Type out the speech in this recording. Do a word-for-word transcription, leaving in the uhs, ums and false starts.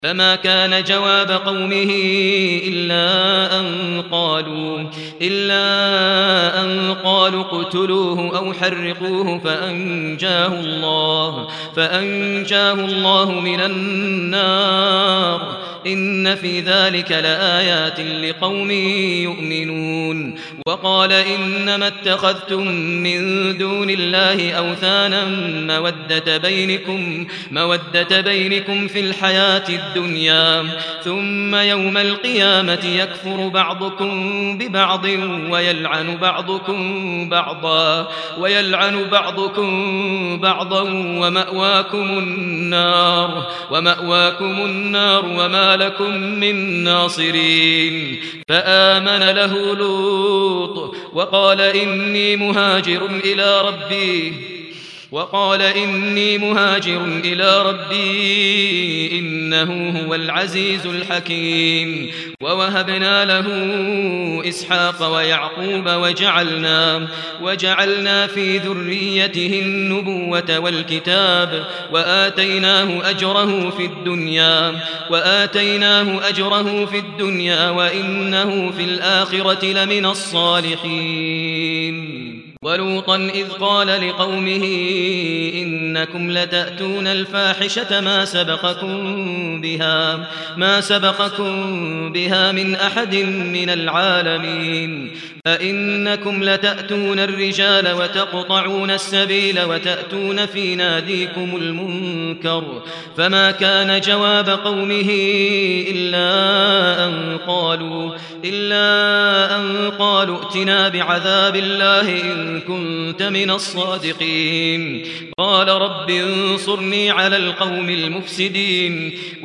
فما كان جواب قومه إلا أن قالوا إلا أن قالوا اقتلوه أو حرقوه فأنجاه الله فأنجاه الله من النار إن في ذلك لآيات لقوم يؤمنون. وقال إنما اتخذتم من دون الله أوثانا مودة بينكم مودة بينكم في الحياة الدنيا ثم يوم القيامة يكفر بعضكم ببعض ويلعن بعضكم بعضا ويلعن بعضكم بعضا ومأواكم النار ومأواكم النار وما لكم من ناصرين. فآمن له لوط وقال إني مهاجر إلى ربي وقال إني مهاجر إلى ربي إنه هو العزيز الحكيم. ووهبنا له إسحاق ويعقوب وجعلنا وجعلنا في ذريته النبوة والكتاب وآتيناه أجره في الدنيا وآتيناه أجره في الدنيا وإنه في الآخرة لمن الصالحين. ولوطا إذ قال لقومه إنكم لتأتون الفاحشة ما سبقكم بها ما سبقكم بها من أحد من العالمين فإنكم لتأتون الرجال وتقطعون السبيل وتأتون في ناديكم المنكر. فما كان جواب قومه إلا أن قالوا إلا أن قالوا ائتنا بعذاب الله إن كنت من الصادقين. قال رب انصرني على القوم المفسدين.